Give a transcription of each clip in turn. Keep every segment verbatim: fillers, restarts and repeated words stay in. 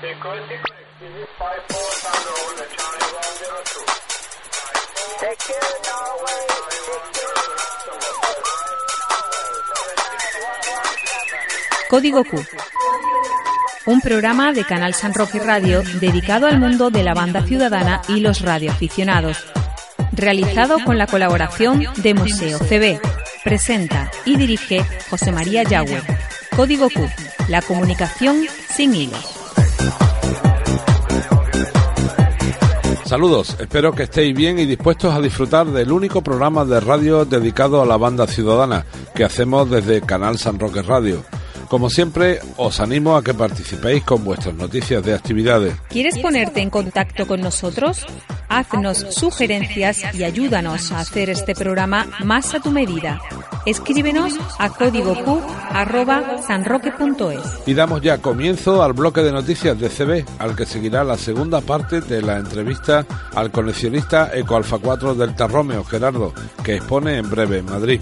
Código Q, un programa de Canal San Roque Radio dedicado al mundo de la banda ciudadana y los radioaficionados, realizado con la colaboración de Museo C B. Presenta y dirige José María Yagüe. Código Q, la comunicación sin hilos. Saludos, espero que estéis bien y dispuestos a disfrutar del único programa de radio dedicado a la banda ciudadana que hacemos desde Canal San Roque Radio. Como siempre, os animo a que participéis con vuestras noticias de actividades. ¿Quieres ponerte en contacto con nosotros? Haznos sugerencias y ayúdanos a hacer este programa más a tu medida. Escríbenos a código q arroba sanroque punto es. Y damos ya comienzo al bloque de noticias de C B, al que seguirá la segunda parte de la entrevista al coleccionista Eco Alfa cuatro Delta Romeo, Gerardo, que expone en breve en Madrid.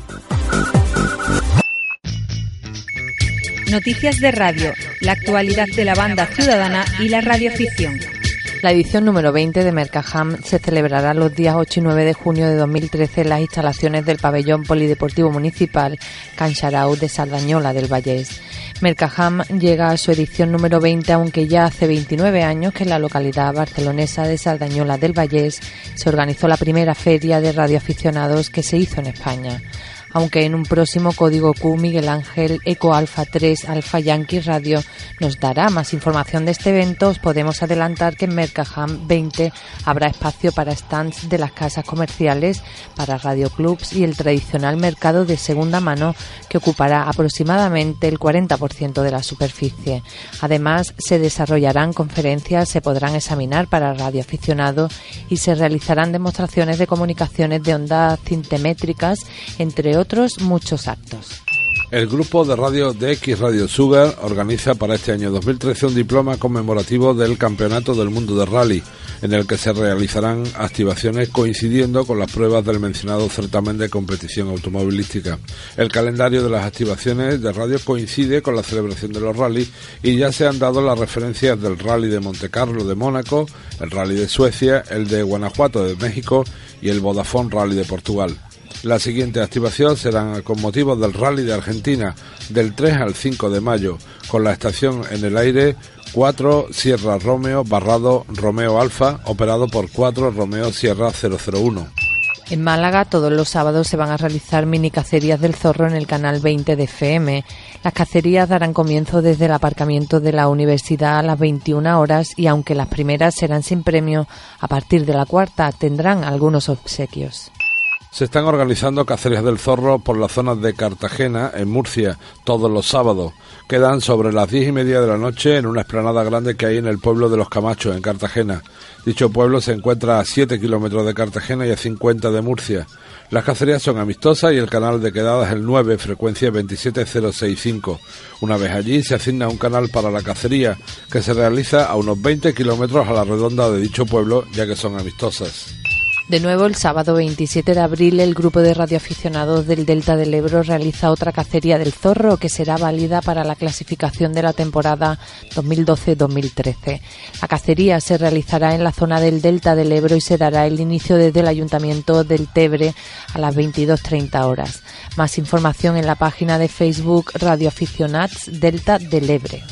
Noticias de radio, la actualidad de la banda ciudadana y la radioafición. La edición número veinte de Mercajam se celebrará los días ocho y nueve de junio de dos mil trece en las instalaciones del Pabellón Polideportivo Municipal Can Xarau de Sardañola del Vallès. Mercajam llega a su edición número veinte, aunque ya hace veintinueve años que en la localidad barcelonesa de Sardañola del Vallès se organizó la primera feria de radioaficionados que se hizo en España. Aunque en un próximo Código Q, Miguel Ángel, Eco Alfa tres, Alfa Yankee Radio, nos dará más información de este evento, os podemos adelantar que en Mercajam veinte habrá espacio para stands de las casas comerciales, para radioclubs y el tradicional mercado de segunda mano, que ocupará aproximadamente el cuarenta por ciento de la superficie. Además, se desarrollarán conferencias, se podrán examinar para radioaficionados y se realizarán demostraciones de comunicaciones de ondas cintemétricas, entre otros muchos actos. El grupo de radio de X Radio Sugar organiza para este año dos mil trece un diploma conmemorativo del Campeonato del Mundo de Rally, en el que se realizarán activaciones coincidiendo con las pruebas del mencionado certamen de competición automovilística. El calendario de las activaciones de radio coincide con la celebración de los rallies y ya se han dado las referencias del Rally de Montecarlo de Mónaco, el Rally de Suecia, el de Guanajuato de México y el Vodafone Rally de Portugal. La siguiente activación será con motivo del Rally de Argentina, del tres al cinco de mayo, con la estación en el aire cuatro Sierra Romeo Barrado Romeo Alfa, operado por cuatro Romeo Sierra cero cero uno. En Málaga, todos los sábados se van a realizar mini cacerías del zorro en el canal veinte de F M. Las cacerías darán comienzo desde el aparcamiento de la universidad a las veintiuna horas y aunque las primeras serán sin premio, a partir de la cuarta tendrán algunos obsequios. Se están organizando cacerías del zorro por las zonas de Cartagena, en Murcia, todos los sábados. Quedan sobre las diez y media de la noche en una explanada grande que hay en el pueblo de Los Camachos, en Cartagena. Dicho pueblo se encuentra a siete kilómetros de Cartagena y a cincuenta de Murcia. Las cacerías son amistosas y el canal de quedada es el nueve, frecuencia veintisiete cero sesenta y cinco. Una vez allí se asigna un canal para la cacería, que se realiza a unos veinte kilómetros a la redonda de dicho pueblo, ya que son amistosas. De nuevo, el sábado veintisiete de abril, el grupo de radioaficionados del Delta del Ebro realiza otra cacería del zorro que será válida para la clasificación de la temporada dos mil doce dos mil trece. La cacería se realizará en la zona del Delta del Ebro y se dará el inicio desde el Ayuntamiento del Tebre a las veintidós treinta horas. Más información en la página de Facebook Radioaficionats Delta del Ebre.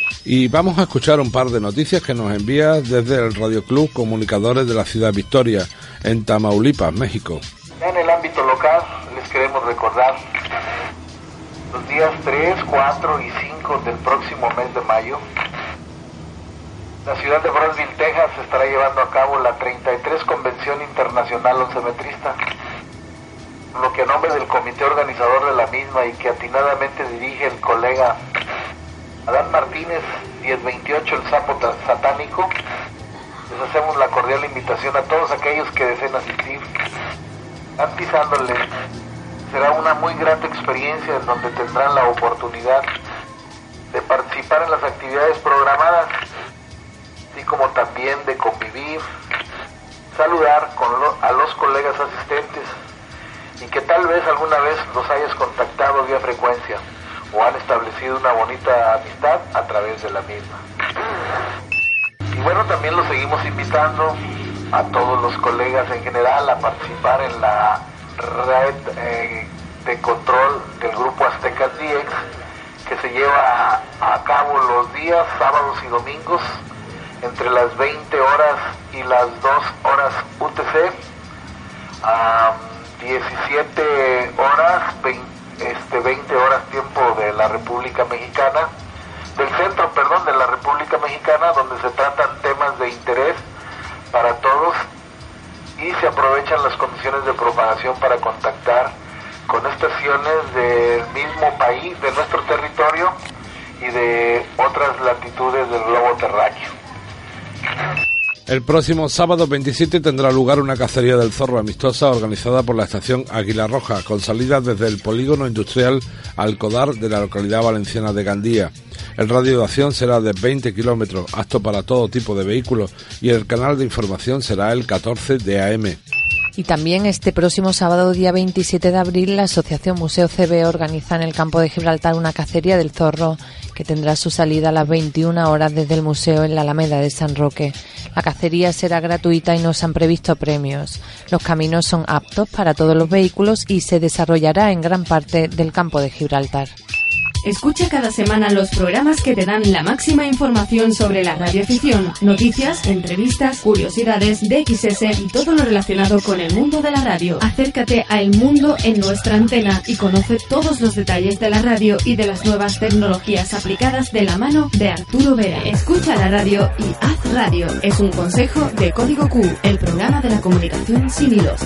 Y vamos a escuchar un par de noticias que nos envía desde el Radio Club Comunicadores de la Ciudad Victoria, en Tamaulipas, México. En el ámbito local les queremos recordar los días tres, cuatro y cinco del próximo mes de mayo. La ciudad de Brownsville, Texas, estará llevando a cabo la treinta y tres Convención Internacional Oncemetrista, por lo que a nombre del comité organizador de la misma y que atinadamente dirige el colega Adán Martínez, diez veintiocho, el sapo satánico, les hacemos la cordial invitación a todos aquellos que deseen asistir, garantizándoles será una muy grata experiencia en donde tendrán la oportunidad de participar en las actividades programadas, así como también de convivir, saludar con lo, a los colegas asistentes y que tal vez alguna vez los hayas contactado vía frecuencia o han establecido una bonita amistad a través de la misma. bueno, también los seguimos invitando a todos los colegas en general a participar en la red eh, de control del grupo Aztecas D X, que se lleva a, a cabo los días sábados y domingos entre las veinte horas y las dos horas U T C, a diecisiete horas, veinte, este, veinte horas tiempo de la República Mexicana, del centro, perdón, de la República Mexicana, donde se tratan temas de interés para todos y se aprovechan las condiciones de propagación para contactar con estaciones del mismo país, de nuestro territorio y de otras latitudes del globo terráqueo. El próximo sábado veintisiete tendrá lugar una cacería del zorro amistosa organizada por la estación Águila Roja, con salida desde el polígono industrial Alcodar de la localidad valenciana de Gandía. El radio de acción será de veinte kilómetros, apto para todo tipo de vehículos, y el canal de información será el catorce de A M. Y también este próximo sábado, día veintisiete de abril, la Asociación Museo C B organiza en el campo de Gibraltar una cacería del zorro que tendrá su salida a las veintiuna horas desde el museo en la Alameda de San Roque. La cacería será gratuita y no se han previsto premios. Los caminos son aptos para todos los vehículos y se desarrollará en gran parte del campo de Gibraltar. Escucha cada semana los programas que te dan la máxima información sobre la radioafición, noticias, entrevistas, curiosidades, D X S y todo lo relacionado con el mundo de la radio. Acércate a El Mundo en nuestra antena y conoce todos los detalles de la radio y de las nuevas tecnologías aplicadas de la mano de Arturo Vera. Escucha la radio y haz radio. Es un consejo de Código Q, el programa de la comunicación sin hilos.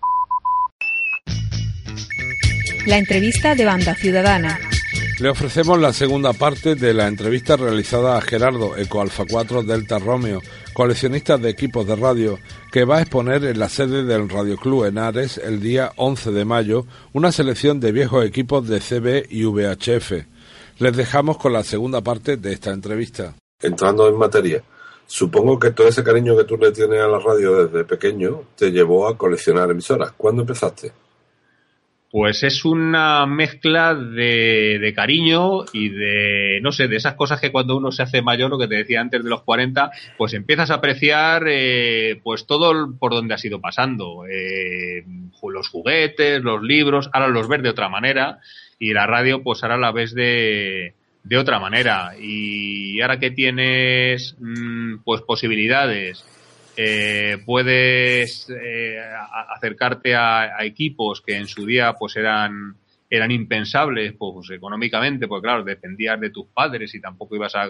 La entrevista de Banda Ciudadana. Le ofrecemos la segunda parte de la entrevista realizada a Gerardo, Eco Alfa cuatro Delta Romeo, coleccionista de equipos de radio, que va a exponer en la sede del Radio Club Henares el día once de mayo una selección de viejos equipos de C B y V H F. Les dejamos con la segunda parte de esta entrevista. Entrando en materia, supongo que todo ese cariño que tú le tienes a la radio desde pequeño te llevó a coleccionar emisoras. ¿Cuándo empezaste? Pues es una mezcla de, de cariño y de, no sé, de esas cosas que cuando uno se hace mayor, lo que te decía antes de los cuarenta, pues empiezas a apreciar eh, pues todo por donde has ido pasando. Eh, los juguetes, los libros, ahora los ves de otra manera y la radio pues ahora la ves de, de otra manera. Y ahora que tienes mmm, pues posibilidades, Eh, puedes eh, a, acercarte a, a equipos que en su día pues eran eran impensables pues económicamente, porque claro, dependías de tus padres y tampoco ibas a,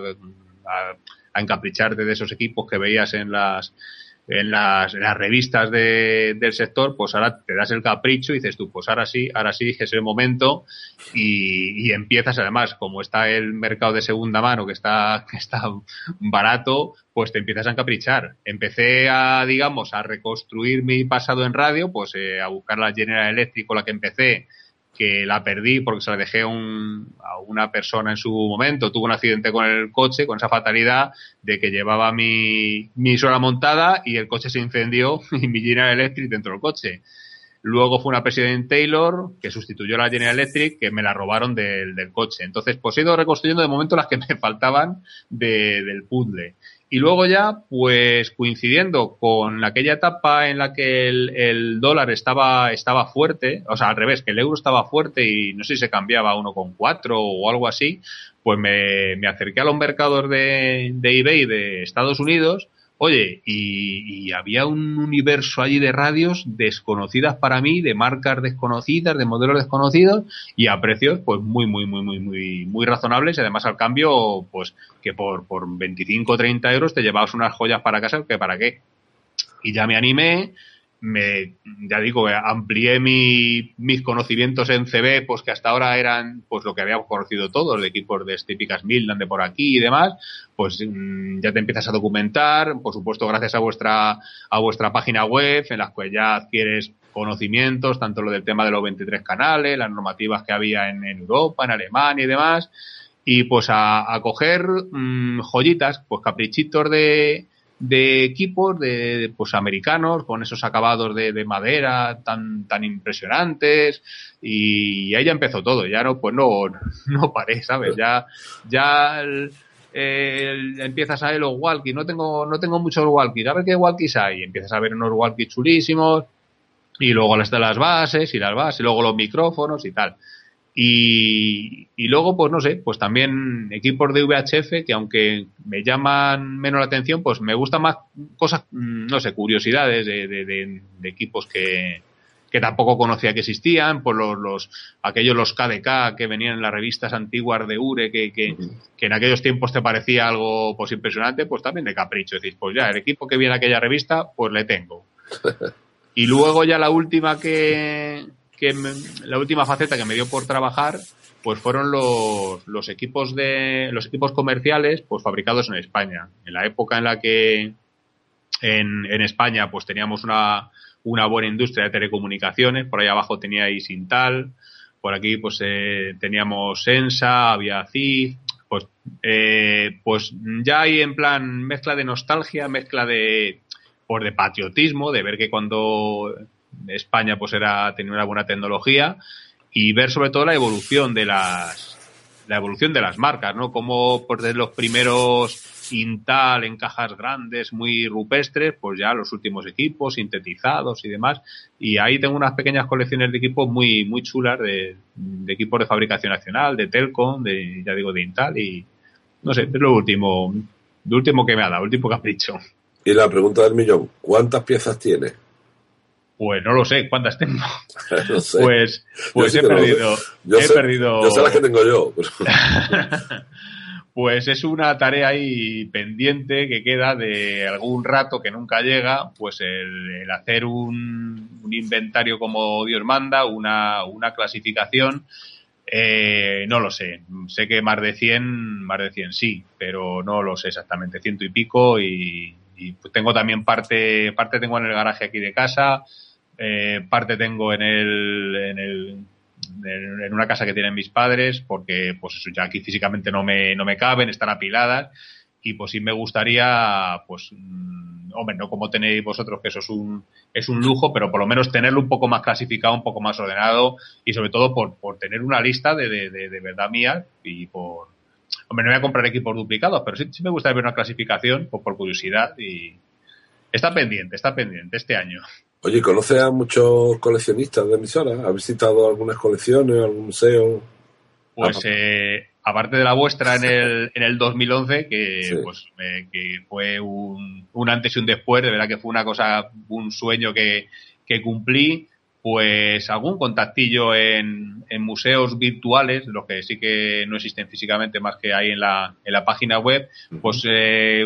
a, a encapricharte de esos equipos que veías en las en las, en las revistas de, del sector. Pues ahora te das el capricho y dices tú, pues ahora sí, ahora sí es el momento y, y empiezas. Además, como está el mercado de segunda mano, que está, que está barato, pues te empiezas a encaprichar. Empecé a, digamos, a reconstruir mi pasado en radio, pues eh, a buscar la General Electric con la que empecé, que la perdí porque se la dejé a, un, a una persona en su momento. Tuve un accidente con el coche, con esa fatalidad de que llevaba mi, mi emisora montada y el coche se incendió y mi General Electric dentro del coche. Luego fue una President Taylor que sustituyó a la General Electric, que me la robaron del, del coche. Entonces, pues he ido reconstruyendo de momento las que me faltaban de, del puzzle. Y luego ya, pues coincidiendo con aquella etapa en la que el, el dólar estaba estaba fuerte, o sea, al revés, que el euro estaba fuerte y no sé si se cambiaba a uno coma cuatro o algo así, pues me, me acerqué a los mercados de, de eBay de Estados Unidos. Oye, y, y había un universo allí de radios desconocidas para mí, de marcas desconocidas, de modelos desconocidos y a precios pues muy, muy, muy, muy, muy, muy razonables y además al cambio, pues que por, por veinticinco o treinta euros te llevabas unas joyas para casa, que para qué. Y ya me animé, me, ya digo, amplié mi, mis conocimientos en C B, pues que hasta ahora eran pues lo que habíamos conocido todos, de equipos de típicas Midland de por aquí y demás. Pues mmm, ya te empiezas a documentar, por supuesto gracias a vuestra a vuestra página web, en las que ya adquieres conocimientos, tanto lo del tema de los veintitrés canales, las normativas que había en, en Europa, en Alemania y demás, y pues a, a coger mmm, joyitas, pues caprichitos de de equipos de pues americanos con esos acabados de, de madera tan tan impresionantes y ahí ya empezó todo. Ya no pues no no paré, ¿sabes? Ya ya el, eh, empiezas a ver los walkies, no tengo, no tengo muchos walkies, a ver qué walkies hay, empiezas a ver unos walkies chulísimos, y luego las de las bases, y las bases, y luego los micrófonos y tal. Y, y luego, pues no sé, pues también equipos de V H F que aunque me llaman menos la atención, pues me gustan más cosas, no sé, curiosidades de, de, de, de equipos que, que tampoco conocía que existían, pues los, los aquellos los K D K que venían en las revistas antiguas de Ure, que, que, que en aquellos tiempos te parecía algo pues impresionante, pues también de capricho. Decís, pues ya, el equipo que viene en aquella revista, pues le tengo. Y luego ya la última que... que me, la última faceta que me dio por trabajar pues fueron los, los equipos de los equipos comerciales pues fabricados en España, en la época en la que en, en España pues teníamos una, una buena industria de telecomunicaciones. Por ahí abajo teníais Intal, por aquí pues eh, teníamos Sensa, había C I F, pues eh, pues ya hay en plan mezcla de nostalgia, mezcla de pues de patriotismo, de ver que cuando España pues era tenía una buena tecnología, y ver sobre todo la evolución de las la evolución de las marcas, ¿no? Como pues desde los primeros Intal en cajas grandes muy rupestres, pues ya los últimos equipos sintetizados y demás, y ahí tengo unas pequeñas colecciones de equipos muy muy chulas de, de equipos de fabricación nacional, de Telcom, de ya digo de Intal, y no sé, es lo último lo último que me ha dado, el último capricho. Y la pregunta del millón, ¿cuántas piezas tiene? Pues no lo sé, ¿cuántas tengo? No sé. Pues, pues sí he perdido. Yo he sé, perdido. Yo sé las que tengo yo. Pero... Pues es una tarea ahí pendiente que queda de algún rato que nunca llega, pues el, el hacer un, un inventario como Dios manda, una, una clasificación. Eh, no lo sé. Sé que más de cien, más de cien sí, pero no lo sé exactamente, ciento y pico, y, y tengo también parte, parte tengo en el garaje aquí de casa. Eh, parte tengo en el, en el en una casa que tienen mis padres, porque pues eso ya aquí físicamente no me no me caben, están apiladas, y pues sí me gustaría, pues mmm, hombre, no como tenéis vosotros, que eso es un es un lujo, pero por lo menos tenerlo un poco más clasificado, un poco más ordenado, y sobre todo por por tener una lista de de, de, de verdad mía, y por hombre, no voy a comprar equipos duplicados, pero sí, sí me gustaría ver una clasificación, pues por curiosidad, y está pendiente, está pendiente este año. Oye, ¿conoces a muchos coleccionistas de emisoras? ¿Has visitado algunas colecciones, algún museo? Pues ah, eh, aparte de la vuestra en el en el dos mil once, que sí. pues eh, que fue un, un antes y un después, de verdad que fue una cosa, un sueño que, que cumplí, pues algún contactillo en, en museos virtuales, los que sí que no existen físicamente más que hay en la, en la página web, pues eh,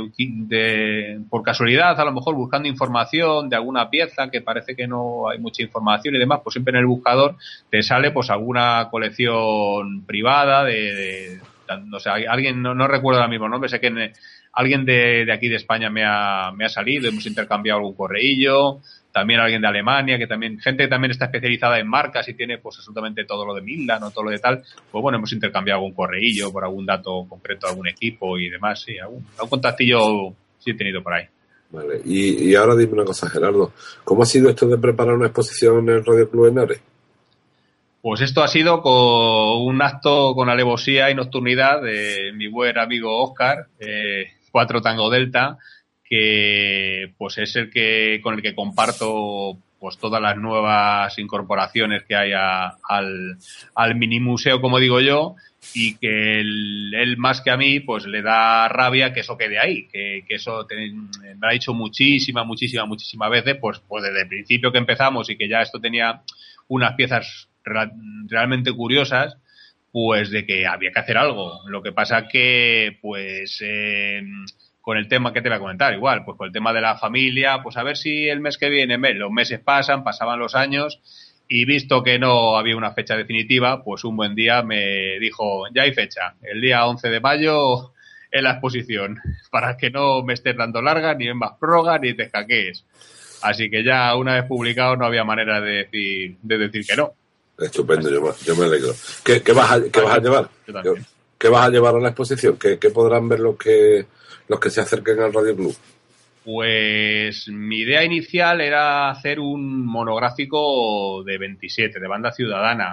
de, por casualidad, a lo mejor buscando información de alguna pieza que parece que no hay mucha información y demás, pues siempre en el buscador te sale pues alguna colección privada de, de no sé, alguien, no, no recuerdo ahora mismo el nombre, sé que en, alguien de, de aquí de España me ha, me ha salido, hemos intercambiado algún correillo. También alguien de Alemania, que también, gente que también está especializada en marcas y tiene pues absolutamente todo lo de Midland o todo lo de tal, pues bueno, hemos intercambiado algún correillo por algún dato concreto de algún equipo y demás, sí, algún, algún contactillo sí he tenido por ahí. Vale, y, y ahora dime una cosa, Gerardo, ¿cómo ha sido esto de preparar una exposición en el Radio Club Henares? Pues esto ha sido con un acto con alevosía y nocturnidad de mi buen amigo Óscar, eh, cuatro Tango Delta, que pues es el que con el que comparto pues todas las nuevas incorporaciones que hay a, al, al mini museo, como digo yo, y que él, él más que a mí pues le da rabia que eso quede ahí, que, que eso te, me ha dicho muchísimas, muchísimas, muchísimas veces, pues, pues desde el principio que empezamos y que ya esto tenía unas piezas real, realmente curiosas, pues de que había que hacer algo. Lo que pasa que pues eh, con el tema que te voy a comentar, igual, pues con el tema de la familia, pues a ver si el mes que viene, los meses pasan, pasaban los años, y visto que no había una fecha definitiva, pues un buen día me dijo, ya hay fecha, el día once de mayo en la exposición, para que no me estés dando larga, ni en más prórroga, ni te escaquees. Así que ya una vez publicado no había manera de decir, de decir que no. Estupendo, yo me, yo me alegro. ¿Qué, qué, vas, a, qué vas a llevar? Yo ¿Qué vas a llevar a la exposición? ¿Qué, qué podrán ver los que los que se acerquen al Radio Club? Pues mi idea inicial era hacer un monográfico de veintisiete, de banda ciudadana.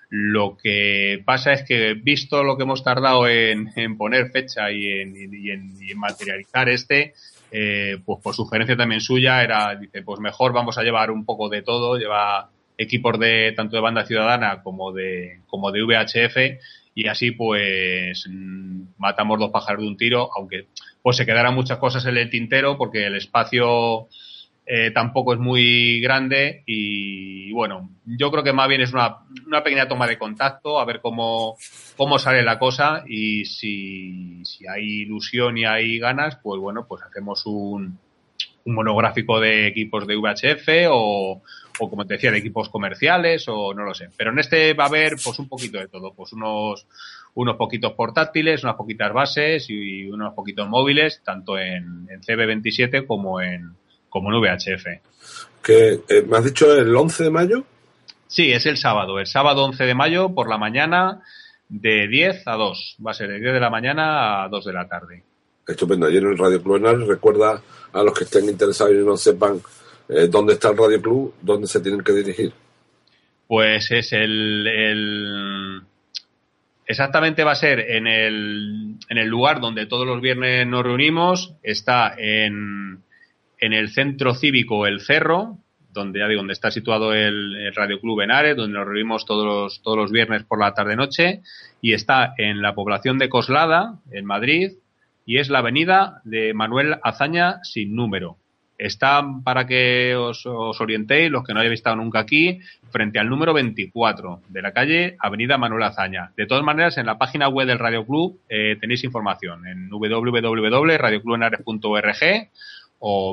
Lo que pasa es que, visto lo que hemos tardado en, en poner fecha y en, y en, y en materializar este, eh, pues por sugerencia también suya, era, dice, pues mejor vamos a llevar un poco de todo, lleva equipos de tanto de Banda Ciudadana como de como de V H F, y así pues matamos dos pájaros de un tiro, aunque pues se quedarán muchas cosas en el tintero porque el espacio eh, tampoco es muy grande y, y bueno, yo creo que más bien es una, una pequeña toma de contacto, a ver cómo cómo sale la cosa, y si, si hay ilusión y hay ganas, pues bueno, pues hacemos un, un monográfico de equipos de V H F o o como te decía, de equipos comerciales, o no lo sé. Pero en este va a haber pues un poquito de todo, pues unos unos poquitos portátiles, unas poquitas bases y unos poquitos móviles, tanto en, en C B veintisiete como en como en V H F. ¿Qué, eh, ¿Me has dicho el once de mayo? Sí, es el sábado, el sábado once de mayo por la mañana de diez a dos. Va a ser de diez de la mañana a dos de la tarde. Estupendo. Ayer en el Radio Club Henares, recuerda a los que estén interesados y no sepan Eh, ¿dónde está el Radio Club? ¿Dónde se tienen que dirigir? Pues es el, el... Exactamente va a ser en el, en el lugar donde todos los viernes nos reunimos. Está en, en el Centro Cívico El Cerro, donde ya digo, donde está situado el, el Radio Club Henares, donde nos reunimos todos los, todos los viernes por la tarde-noche. Y está en la población de Coslada, en Madrid, y es la avenida de Manuel Azaña sin número. Está, para que os, os orientéis, los que no hayáis estado nunca aquí, frente al número veinticuatro de la calle Avenida Manuel Azaña. De todas maneras, en la página web del Radio Club eh, tenéis información en doble u doble u doble u punto radio club henares punto org, o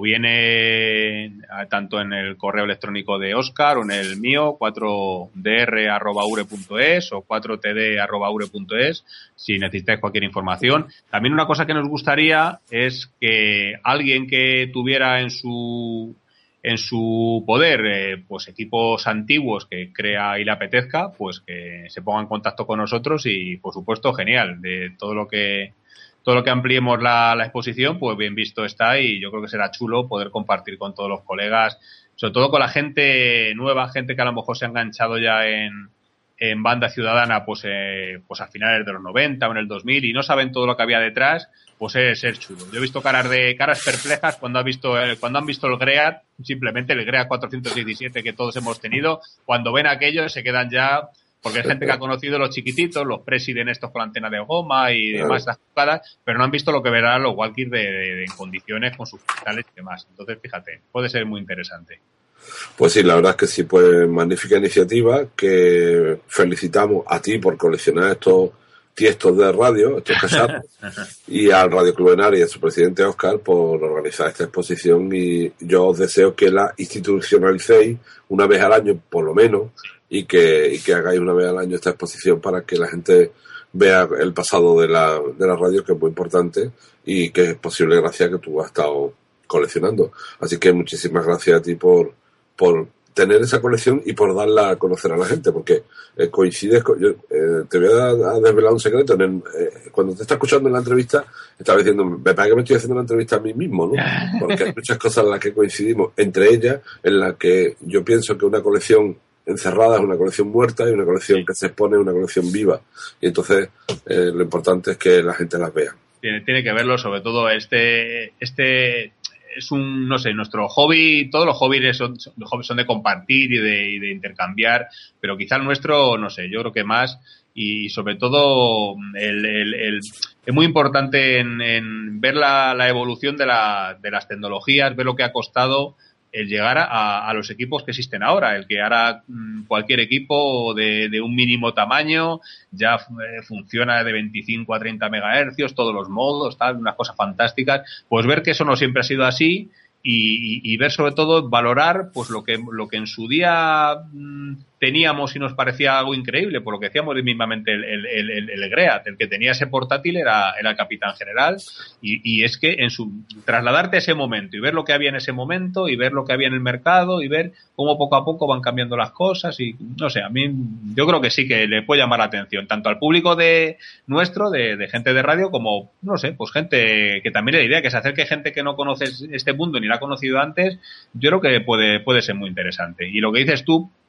viene tanto en el correo electrónico de Óscar o en el mío, cuatro d r arroba ure punto es o cuatro t d arroba ure punto es, si necesitáis cualquier información. También una cosa que nos gustaría es que alguien que tuviera en su en su poder eh, pues equipos antiguos que crea y le apetezca, pues que se ponga en contacto con nosotros y, por supuesto, genial, de todo lo que todo lo que ampliemos la, la exposición, pues bien visto está, y yo creo que será chulo poder compartir con todos los colegas, sobre todo con la gente nueva, gente que a lo mejor se ha enganchado ya en, en Banda Ciudadana pues eh, pues a finales de los noventa o en el dos mil y no saben todo lo que había detrás, pues es ser chulo. Yo he visto caras de caras perplejas cuando ha visto eh, cuando han visto el GREAT, simplemente el GREAT cuatrocientos diecisiete que todos hemos tenido, cuando ven aquello se quedan ya, porque hay gente que ha conocido los chiquititos, los President estos con la antena de goma y demás, las jugadas, pero no han visto lo que verán los Walkies de, de, de, en condiciones con sus cristales y demás. Entonces, fíjate, puede ser muy interesante. Pues sí, la verdad es que sí, pues magnífica iniciativa, que felicitamos a ti por coleccionar estos tiestos de radio, estos casatos, y al Radio Club Henares y a su presidente Óscar por organizar esta exposición, y yo os deseo que la institucionalicéis una vez al año, por lo menos, y que, y que hagáis una vez al año esta exposición para que la gente vea el pasado de la, de la radio, que es muy importante y que es posible gracias a que tú has estado coleccionando. Así que muchísimas gracias a ti por, por tener esa colección y por darla a conocer a la gente, porque eh, coincides con... Yo, eh, te voy a, a desvelar un secreto. En el, eh, cuando te está escuchando en la entrevista, estaba diciendo, me parece que me estoy haciendo una entrevista a mí mismo, ¿no? Porque hay muchas cosas en las que coincidimos, entre ellas en las que yo pienso que una colección encerrada es una colección muerta y una colección que se expone es una colección viva, y entonces eh, lo importante es que la gente las vea. Tiene, tiene que verlo, sobre todo este este es un, no sé, nuestro hobby, todos los hobbies son, los hobbies son de compartir y de, y de intercambiar, pero quizá el nuestro, no sé, yo creo que más, y sobre todo el, el, el es muy importante en, en ver la, la evolución de, la, de las tecnologías, ver lo que ha costado el llegar a, a los equipos que existen ahora, el que ahora mmm, cualquier equipo de, de un mínimo tamaño ya eh, funciona de veinticinco a treinta megahercios, todos los modos, tal, unas cosas fantásticas. Pues ver que eso no siempre ha sido así y, y, y ver sobre todo, valorar pues lo que lo que en su día mmm, teníamos y nos parecía algo increíble, por lo que decíamos mismamente el, el, el, el GREAT, el que tenía ese portátil era, era el capitán general, y, y es que en su trasladarte a ese momento y ver lo que había en ese momento y ver lo que había en el mercado y ver cómo poco a poco van cambiando las cosas, y no sé, a mí yo creo que sí que le puede llamar la atención tanto al público de nuestro, de, de gente de radio, como, no sé, pues gente que también le diría que se acerque gente que no conoce este mundo ni la ha conocido antes. Yo creo que puede, puede ser muy interesante. Y lo que dices tú,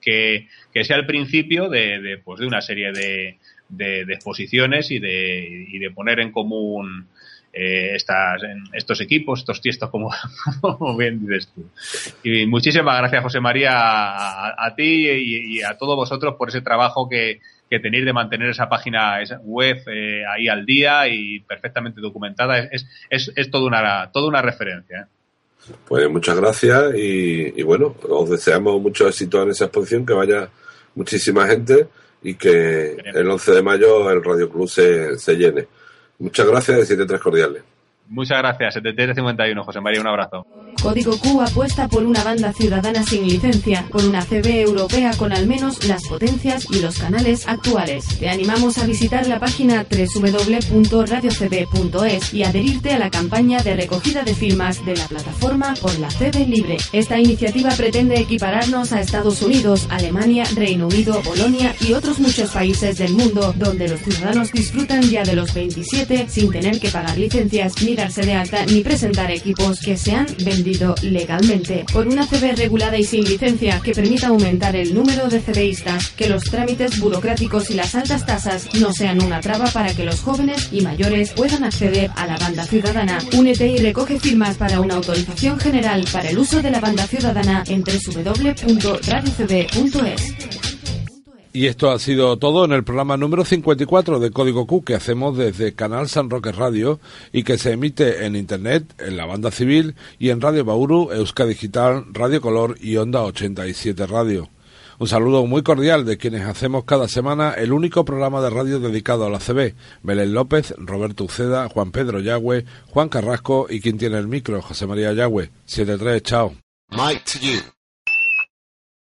que, que sea el principio de, de, pues de una serie de, de, de exposiciones y de, y de poner en común eh, estas, estos equipos, estos tiestos, como, como bien dices tú. Y muchísimas gracias, José María, a, a ti y, y a todos vosotros por ese trabajo que, que tenéis de mantener esa página esa web eh, ahí al día y perfectamente documentada. Es, es, es toda una, toda una referencia, ¿eh? Pues muchas gracias y, y bueno, os deseamos mucho éxito en esa exposición, que vaya muchísima gente y que el once de mayo el Radio Club se, se llene. Muchas gracias y setenta y tres cordiales. Muchas gracias, setenta y tres cincuenta y uno, José María, un abrazo. Código Q apuesta por una banda ciudadana sin licencia, por una C B europea con al menos las potencias y los canales actuales. Te animamos a visitar la página doble u doble u doble u punto radio c b punto es y adherirte a la campaña de recogida de firmas de la plataforma por la C B libre. Esta iniciativa pretende equipararnos a Estados Unidos, Alemania, Reino Unido, Polonia y otros muchos países del mundo, donde los ciudadanos disfrutan ya de los veintisiete sin tener que pagar licencias, ni darse de alta, ni presentar equipos que se han vendido legalmente. Por una C B regulada y sin licencia que permita aumentar el número de CBistas, que los trámites burocráticos y las altas tasas no sean una traba para que los jóvenes y mayores puedan acceder a la banda ciudadana. Únete y recoge firmas para una autorización general para el uso de la banda ciudadana en doble u doble u doble u punto radio c b punto es. Y esto ha sido todo en el programa número cincuenta y cuatro de Código Q, que hacemos desde Canal San Roque Radio y que se emite en Internet, en la banda civil y en Radio Bauru, Euska Digital, Radio Color y Onda ochenta y siete Radio. Un saludo muy cordial de quienes hacemos cada semana el único programa de radio dedicado a la C B: Belén López, Roberto Uceda, Juan Pedro Yagüe, Juan Carrasco y quien tiene el micro, José María Yagüe. siete tres, chao. Mike to you.